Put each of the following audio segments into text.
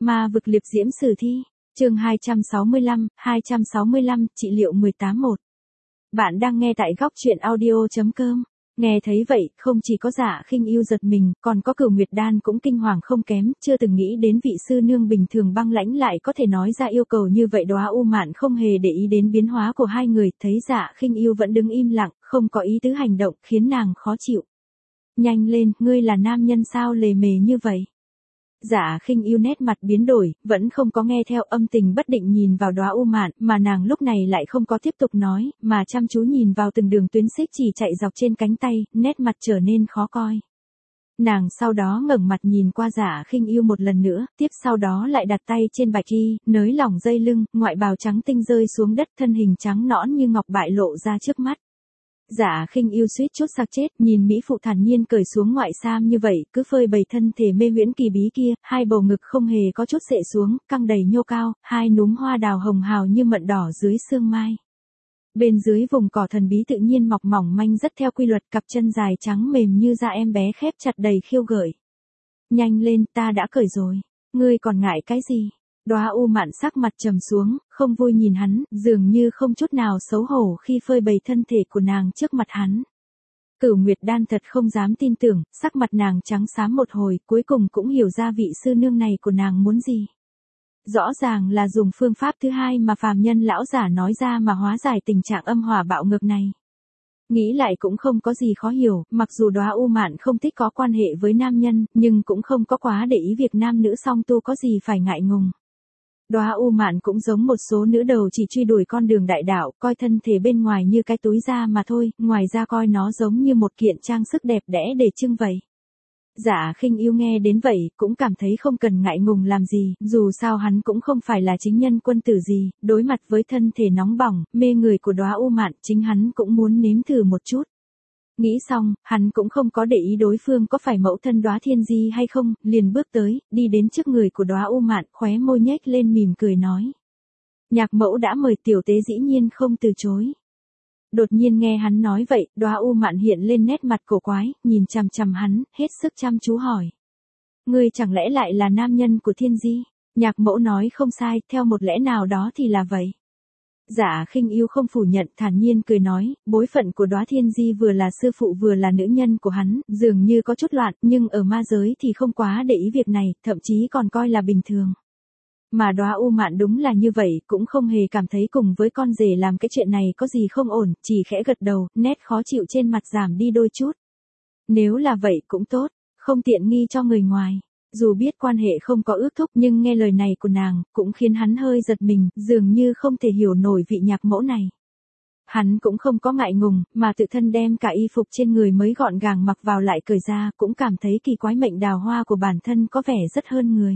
Ma vực liệp diễm sử thi, chương 265, trị liệu 18-1. Bạn đang nghe tại góc truyện audio.com. Nghe thấy vậy, không chỉ có Dạ Khinh Yêu giật mình, còn có Cửu Nguyệt Đan cũng kinh hoàng không kém, chưa từng nghĩ đến vị sư nương bình thường băng lãnh lại có thể nói ra yêu cầu như vậy. Đóa U Mạn không hề để ý đến biến hóa của hai người, thấy Dạ Khinh Yêu vẫn đứng im lặng, không có ý tứ hành động, khiến nàng khó chịu. Nhanh lên, ngươi là nam nhân sao lề mề như vậy? Dạ Khinh Yêu nét mặt biến đổi, vẫn không có nghe theo, âm tình bất định nhìn vào Đóa U Mạn, mà nàng lúc này lại không có tiếp tục nói, mà chăm chú nhìn vào từng đường tuyến xích chỉ chạy dọc trên cánh tay, nét mặt trở nên khó coi. Nàng sau đó ngẩng mặt nhìn qua Dạ Khinh Yêu một lần nữa, tiếp sau đó lại đặt tay trên bạch y, nới lỏng dây lưng, ngoại bào trắng tinh rơi xuống đất, thân hình trắng nõn như ngọc bại lộ ra trước mắt. Dạ Khinh Yêu suýt chút sặc chết, nhìn mỹ phụ thản nhiên cởi xuống ngoại sam như vậy, cứ phơi bày thân thể mê huyễn kỳ bí kia, hai bầu ngực không hề có chút xệ xuống, căng đầy nhô cao, hai núm hoa đào hồng hào như mận đỏ dưới sương mai. Bên dưới vùng cỏ thần bí tự nhiên mọc mỏng manh rất theo quy luật, cặp chân dài trắng mềm như da em bé khép chặt đầy khiêu gợi. Nhanh lên, ta đã cởi rồi, ngươi còn ngại cái gì? Đóa U Mạn sắc mặt trầm xuống, không vui nhìn hắn, dường như không chút nào xấu hổ khi phơi bày thân thể của nàng trước mặt hắn. Cửu Nguyệt Đan thật không dám tin tưởng, sắc mặt nàng trắng xám một hồi, cuối cùng cũng hiểu ra vị sư nương này của nàng muốn gì. Rõ ràng là dùng phương pháp thứ hai mà phàm nhân lão giả nói ra mà hóa giải tình trạng âm hỏa bạo ngược này. Nghĩ lại cũng không có gì khó hiểu, mặc dù Đóa U Mạn không thích có quan hệ với nam nhân, nhưng cũng không có quá để ý việc nam nữ song tu có gì phải ngại ngùng. Đóa U Mạn cũng giống một số nữ đầu chỉ truy đuổi con đường đại đạo, coi thân thể bên ngoài như cái túi da mà thôi, ngoài ra coi nó giống như một kiện trang sức đẹp đẽ để trưng bày. Dạ Khinh Yêu nghe đến vậy, cũng cảm thấy không cần ngại ngùng làm gì, dù sao hắn cũng không phải là chính nhân quân tử gì, đối mặt với thân thể nóng bỏng, mê người của Đóa U Mạn, chính hắn cũng muốn nếm thử một chút. Nghĩ xong, hắn cũng không có để ý đối phương có phải mẫu thân Đóa Thiên Di hay không, liền bước tới, đi đến trước người của Đóa U Mạn, khóe môi nhếch lên mỉm cười nói. Nhạc mẫu đã mời tiểu tế dĩ nhiên không từ chối. Đột nhiên nghe hắn nói vậy, Đóa U Mạn hiện lên nét mặt cổ quái, nhìn chằm chằm hắn, hết sức chăm chú hỏi. Ngươi chẳng lẽ lại là nam nhân của Thiên Di? Nhạc mẫu nói không sai, theo một lẽ nào đó thì là vậy. Dạ Khinh Yêu không phủ nhận, thản nhiên cười nói, bối phận của Đóa Thiên Di vừa là sư phụ vừa là nữ nhân của hắn, dường như có chút loạn, nhưng ở ma giới thì không quá để ý việc này, thậm chí còn coi là bình thường. Mà Đóa U Mạn đúng là như vậy, cũng không hề cảm thấy cùng với con rể làm cái chuyện này có gì không ổn, chỉ khẽ gật đầu, nét khó chịu trên mặt giảm đi đôi chút. Nếu là vậy cũng tốt, không tiện nghi cho người ngoài. Dù biết quan hệ không có ước thúc nhưng nghe lời này của nàng, cũng khiến hắn hơi giật mình, dường như không thể hiểu nổi vị nhạc mẫu này. Hắn cũng không có ngại ngùng, mà tự thân đem cả y phục trên người mới gọn gàng mặc vào lại cởi ra, cũng cảm thấy kỳ quái, mệnh đào hoa của bản thân có vẻ rất hơn người.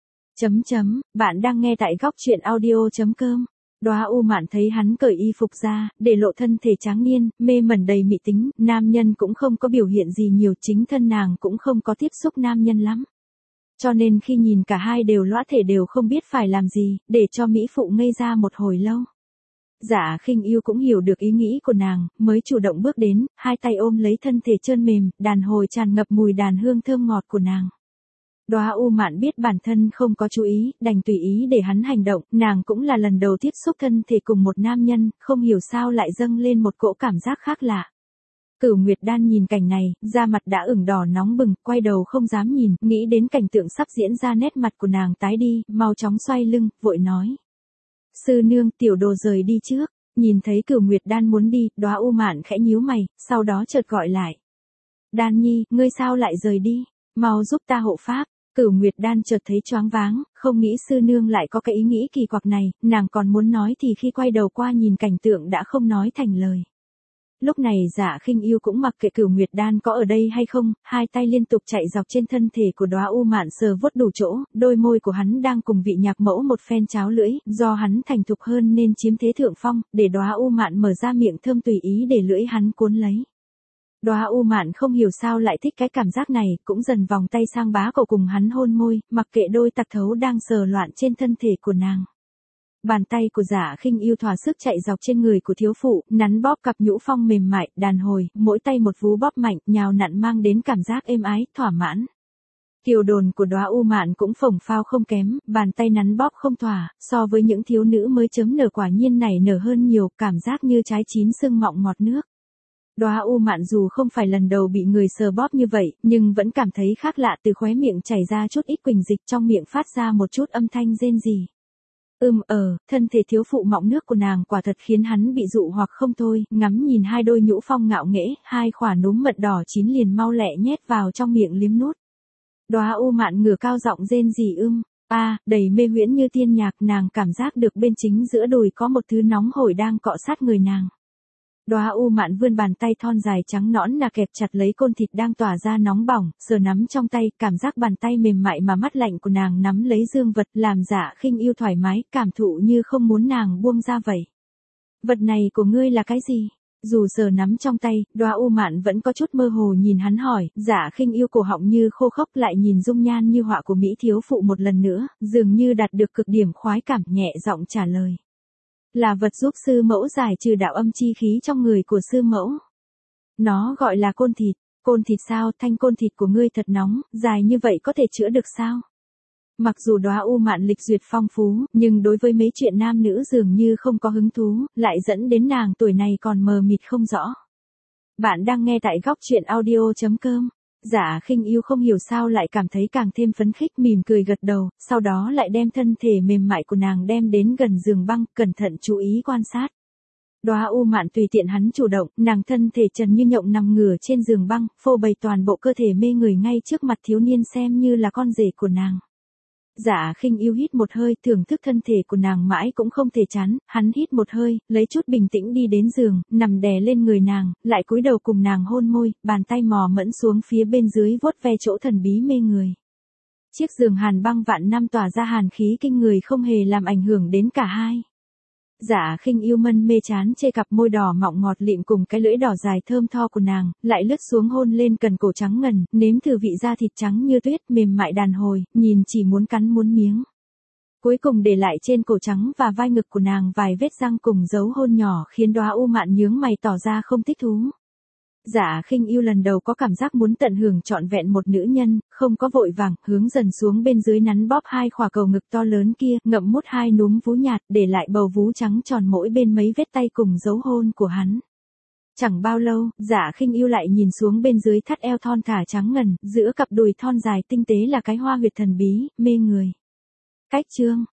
Bạn đang nghe tại góc truyện audio.com. Đóa U Mạn thấy hắn cởi y phục ra, để lộ thân thể tráng niên, mê mẩn đầy mị tính, nam nhân cũng không có biểu hiện gì nhiều, chính thân nàng cũng không có tiếp xúc nam nhân lắm. Cho nên khi nhìn cả hai đều lõa thể đều không biết phải làm gì, để cho mỹ phụ ngây ra một hồi lâu. Dạ Khinh Yêu cũng hiểu được ý nghĩ của nàng, mới chủ động bước đến, hai tay ôm lấy thân thể trơn mềm, đàn hồi tràn ngập mùi đàn hương thơm ngọt của nàng. Đóa U Mạn biết bản thân không có chú ý, đành tùy ý để hắn hành động, nàng cũng là lần đầu tiếp xúc thân thể cùng một nam nhân, không hiểu sao lại dâng lên một cỗ cảm giác khác lạ. Cửu Nguyệt Đan nhìn cảnh này, da mặt đã ửng đỏ nóng bừng, quay đầu không dám nhìn, nghĩ đến cảnh tượng sắp diễn ra, nét mặt của nàng tái đi, mau chóng xoay lưng, vội nói. Sư nương, tiểu đồ rời đi trước. Nhìn thấy Cửu Nguyệt Đan muốn đi, Đóa U Mạn khẽ nhíu mày, sau đó chợt gọi lại. Đan nhi, ngươi sao lại rời đi? Mau giúp ta hộ pháp. Cửu Nguyệt Đan chợt thấy choáng váng, không nghĩ sư nương lại có cái ý nghĩ kỳ quặc này, nàng còn muốn nói thì khi quay đầu qua nhìn cảnh tượng đã không nói thành lời. Lúc này Dạ Khinh Yêu cũng mặc kệ Cửu Nguyệt Đan có ở đây hay không, hai tay liên tục chạy dọc trên thân thể của Đóa U Mạn sờ vuốt đủ chỗ, đôi môi của hắn đang cùng vị nhạc mẫu một phen cháo lưỡi, do hắn thành thục hơn nên chiếm thế thượng phong, để Đóa U Mạn mở ra miệng thơm tùy ý để lưỡi hắn cuốn lấy. Đóa U Mạn không hiểu sao lại thích cái cảm giác này, cũng dần vòng tay sang bá cổ cùng hắn hôn môi, mặc kệ đôi tặc thấu đang sờ loạn trên thân thể của nàng. Bàn tay của Dạ Khinh Yêu thỏa sức chạy dọc trên người của thiếu phụ, nắn bóp cặp nhũ phong mềm mại, đàn hồi, mỗi tay một vú bóp mạnh, nhào nặn mang đến cảm giác êm ái, thỏa mãn. Kiều đồn của Đóa U Mạn cũng phồng phao không kém, bàn tay nắn bóp không thỏa, so với những thiếu nữ mới chớm nở quả nhiên nảy nở hơn nhiều, cảm giác như trái chín sưng mọng ngọt nước. Đóa U Mạn dù không phải lần đầu bị người sờ bóp như vậy, nhưng vẫn cảm thấy khác lạ, từ khóe miệng chảy ra chút ít quỳnh dịch, trong miệng phát ra một chút âm thanh rên rỉ. Thân thể thiếu phụ mọng nước của nàng quả thật khiến hắn bị dụ hoặc không thôi, ngắm nhìn hai đôi nhũ phong ngạo nghễ, hai khỏa núm mật đỏ chín liền mau lẹ nhét vào trong miệng liếm nuốt. Đóa U Mạn ngửa cao giọng rên rỉ đầy mê huyễn như tiên nhạc, nàng cảm giác được bên chính giữa đùi có một thứ nóng hổi đang cọ sát người nàng. Đóa U Mạn vươn bàn tay thon dài trắng nõn nà kẹp chặt lấy côn thịt đang tỏa ra nóng bỏng, sờ nắm trong tay, cảm giác bàn tay mềm mại mà mát lạnh của nàng nắm lấy dương vật, làm Dạ Khinh Yêu thoải mái, cảm thụ như không muốn nàng buông ra vậy. Vật này của ngươi là cái gì? Dù sờ nắm trong tay, Đóa U Mạn vẫn có chút mơ hồ nhìn hắn hỏi, Dạ Khinh Yêu cổ họng như khô khốc, lại nhìn dung nhan như họa của mỹ thiếu phụ một lần nữa, dường như đạt được cực điểm khoái cảm, nhẹ giọng trả lời. Là vật giúp sư mẫu giải trừ đạo âm chi khí trong người của sư mẫu. Nó gọi là côn thịt. Côn thịt sao? Thanh côn thịt của ngươi thật nóng, dài như vậy có thể chữa được sao? Mặc dù Đóa U Mạn lịch duyệt phong phú, nhưng đối với mấy chuyện nam nữ dường như không có hứng thú, lại dẫn đến nàng tuổi này còn mờ mịt không rõ. Bạn đang nghe tại góc truyện audio.com. Dạ Khinh Yêu không hiểu sao lại cảm thấy càng thêm phấn khích, mỉm cười gật đầu, sau đó lại đem thân thể mềm mại của nàng đem đến gần giường băng, cẩn thận chú ý quan sát. Đóa U Mạn tùy tiện hắn chủ động, nàng thân thể trần như nhộng nằm ngửa trên giường băng, phô bày toàn bộ cơ thể mê người ngay trước mặt thiếu niên xem như là con rể của nàng. Dạ Khinh Yêu hít một hơi, thưởng thức thân thể của nàng mãi cũng không thể chán, hắn hít một hơi, lấy chút bình tĩnh đi đến giường, nằm đè lên người nàng, lại cúi đầu cùng nàng hôn môi, bàn tay mò mẫm xuống phía bên dưới vuốt ve chỗ thần bí mê người. Chiếc giường hàn băng vạn năm tỏa ra hàn khí kinh người không hề làm ảnh hưởng đến cả hai. Dạ Khinh Yêu mân mê chán chê cặp môi đỏ mọng ngọt lịm cùng cái lưỡi đỏ dài thơm tho của nàng, lại lướt xuống hôn lên cần cổ trắng ngần, nếm thử vị da thịt trắng như tuyết, mềm mại đàn hồi, nhìn chỉ muốn cắn muốn miếng. Cuối cùng để lại trên cổ trắng và vai ngực của nàng vài vết răng cùng dấu hôn nhỏ khiến Đóa U Mạn nhướng mày tỏ ra không thích thú. Dạ Khinh Yêu lần đầu có cảm giác muốn tận hưởng trọn vẹn một nữ nhân, không có vội vàng, hướng dần xuống bên dưới nắn bóp hai khỏa cầu ngực to lớn kia, ngậm mút hai núm vú nhạt, để lại bầu vú trắng tròn mỗi bên mấy vết tay cùng dấu hôn của hắn. Chẳng bao lâu, Dạ Khinh Yêu lại nhìn xuống bên dưới thắt eo thon thả trắng ngần, giữa cặp đùi thon dài tinh tế là cái hoa huyệt thần bí, mê người. Cách chương